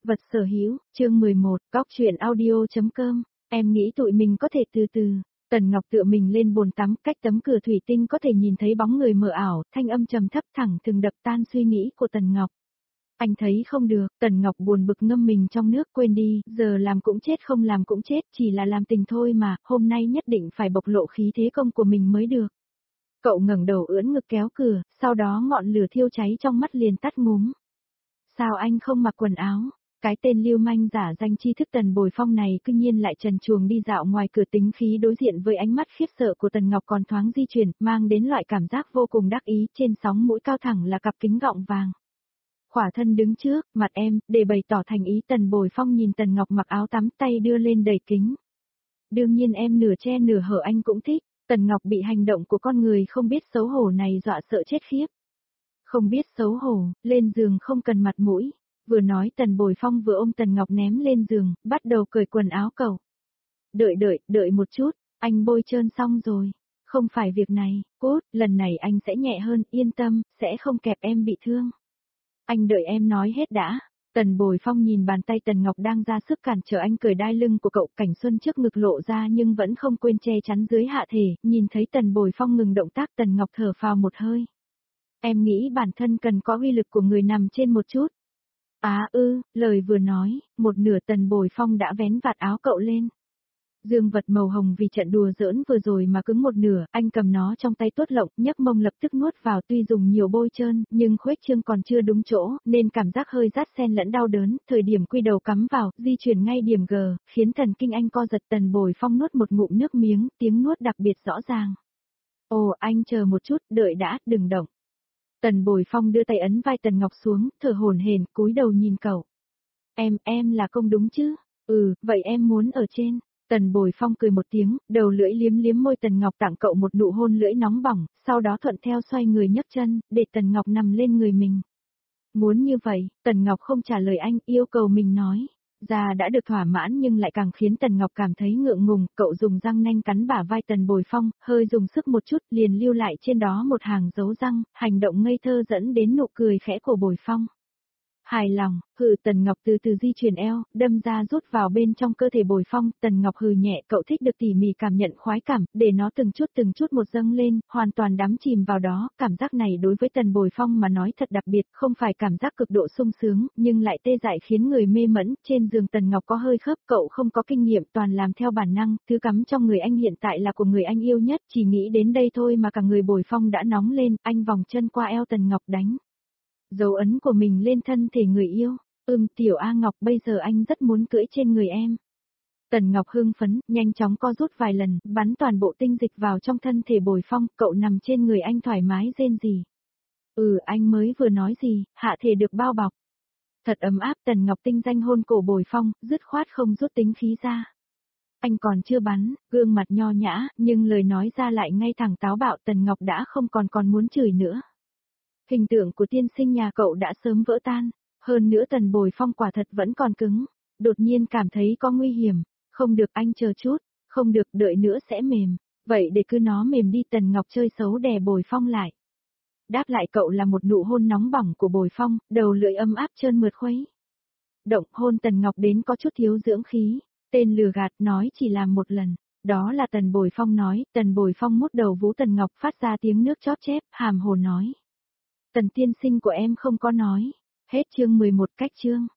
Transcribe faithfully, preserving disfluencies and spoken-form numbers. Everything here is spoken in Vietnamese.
Vật sở hữu, chương mười một, góc truyện audio.com, em nghĩ tụi mình có thể từ từ. Tần Ngọc tựa mình lên bồn tắm, cách tấm cửa thủy tinh có thể nhìn thấy bóng người mờ ảo, thanh âm trầm thấp thẳng thừng đập tan suy nghĩ của Tần Ngọc. Anh thấy không được, Tần Ngọc buồn bực ngâm mình trong nước, quên đi, giờ làm cũng chết không làm cũng chết, chỉ là làm tình thôi mà, hôm nay nhất định phải bộc lộ khí thế công của mình mới được. Cậu ngẩng đầu ưỡn ngực kéo cửa, sau đó ngọn lửa thiêu cháy trong mắt liền tắt ngúm. Sao anh không mặc quần áo? Cái tên lưu manh giả danh tri thức Tần Bồi Phong này cư nhiên lại trần truồng đi dạo ngoài cửa, tính khí đối diện với ánh mắt khiếp sợ của Tần Ngọc còn thoáng di chuyển, mang đến loại cảm giác vô cùng đắc ý, trên sóng mũi cao thẳng là cặp kính gọng vàng. Khỏa thân đứng trước, mặt em, để bày tỏ thành ý. Tần Bồi Phong nhìn Tần Ngọc mặc áo tắm, tay đưa lên đẩy kính. Đương nhiên em nửa che nửa hở anh cũng thích. Tần Ngọc bị hành động của con người không biết xấu hổ này dọa sợ chết khiếp. Không biết xấu hổ, lên giường không cần mặt mũi. Vừa nói Tần Bồi Phong vừa ôm Tần Ngọc ném lên giường, bắt đầu cởi quần áo cậu. Đợi đợi, đợi một chút, anh bôi trơn xong rồi. Không phải việc này, cốt, lần này anh sẽ nhẹ hơn, yên tâm, sẽ không kẹp em bị thương. Anh đợi em nói hết đã. Tần Bồi Phong nhìn bàn tay Tần Ngọc đang ra sức cản trở anh cởi đai lưng của cậu, cảnh xuân trước ngực lộ ra nhưng vẫn không quên che chắn dưới hạ thể, nhìn thấy Tần Bồi Phong ngừng động tác, Tần Ngọc thở phào một hơi. Em nghĩ bản thân cần có uy lực của người nằm trên một chút. Á ư, lời vừa nói, một nửa Tần Bồi Phong đã vén vạt áo cậu lên. Dương vật màu hồng vì trận đùa giỡn vừa rồi mà cứng một nửa, anh cầm nó trong tay tuốt lộng, nhấc mông lập tức nuốt vào, tuy dùng nhiều bôi trơn, nhưng khuếch trương còn chưa đúng chỗ, nên cảm giác hơi rát xen lẫn đau đớn, thời điểm quy đầu cắm vào, di chuyển ngay điểm G, khiến thần kinh anh co giật. Tần Bồi Phong nuốt một ngụm nước miếng, tiếng nuốt đặc biệt rõ ràng. Ồ, anh chờ một chút, đợi đã, đừng động. Tần Bồi Phong đưa tay ấn vai Tần Ngọc xuống, thở hổn hển, cúi đầu nhìn cậu. Em, em là công đúng chứ? Ừ, vậy em muốn ở trên. Tần Bồi Phong cười một tiếng, đầu lưỡi liếm liếm môi Tần Ngọc, tặng cậu một nụ hôn lưỡi nóng bỏng, sau đó thuận theo xoay người nhấc chân, để Tần Ngọc nằm lên người mình. Muốn như vậy, Tần Ngọc không trả lời anh, yêu cầu mình nói. Già đã được thỏa mãn nhưng lại càng khiến Tần Ngọc cảm thấy ngượng ngùng, cậu dùng răng nanh cắn bả vai Tần Bồi Phong, hơi dùng sức một chút, liền lưu lại trên đó một hàng dấu răng, hành động ngây thơ dẫn đến nụ cười khẽ của Bồi Phong. Hài lòng, hừ. Tần Ngọc từ từ di chuyển eo, đâm ra rút vào bên trong cơ thể Bồi Phong. Tần Ngọc hừ nhẹ, cậu thích được tỉ mỉ cảm nhận khoái cảm, để nó từng chút từng chút một dâng lên, hoàn toàn đắm chìm vào đó. Cảm giác này đối với Tần Bồi Phong mà nói thật đặc biệt, không phải cảm giác cực độ sung sướng, nhưng lại tê dại khiến người mê mẫn. Trên giường Tần Ngọc có hơi khớp, cậu không có kinh nghiệm, toàn làm theo bản năng, thứ cắm trong người anh hiện tại là của người anh yêu nhất, chỉ nghĩ đến đây thôi mà cả người Bồi Phong đã nóng lên, anh vòng chân qua eo Tần Ngọc đánh dấu ấn của mình lên thân thể người yêu. Ừm, tiểu A Ngọc, bây giờ anh rất muốn cưỡi trên người em. Tần Ngọc hưng phấn, nhanh chóng co rút vài lần, bắn toàn bộ tinh dịch vào trong thân thể Bồi Phong, cậu nằm trên người anh thoải mái rên rỉ. Ừ, anh mới vừa nói gì, hạ thể được bao bọc. Thật ấm áp. Tần Ngọc tinh danh hôn cổ Bồi Phong, dứt khoát không rút tính khí ra. Anh còn chưa bắn, gương mặt nho nhã, nhưng lời nói ra lại ngay thẳng táo bạo. Tần Ngọc đã không còn còn muốn chửi nữa. Hình tượng của tiên sinh nhà cậu đã sớm vỡ tan, hơn nữa Tần Bồi Phong quả thật vẫn còn cứng, đột nhiên cảm thấy có nguy hiểm, không được, anh chờ chút, không được, đợi nữa sẽ mềm, vậy để cứ nó mềm đi. Tần Ngọc chơi xấu đè Bồi Phong lại. Đáp lại cậu là một nụ hôn nóng bỏng của Bồi Phong, đầu lưỡi ấm áp trơn mượt khuấy. Động hôn Tần Ngọc đến có chút thiếu dưỡng khí, tên lừa gạt, nói chỉ làm một lần. Đó là Tần Bồi Phong nói. Tần Bồi Phong mút đầu vú Tần Ngọc phát ra tiếng nước chóp chép, hàm hồ nói. Tần tiên sinh của em không có nói. Hết chương mười một, cách chương.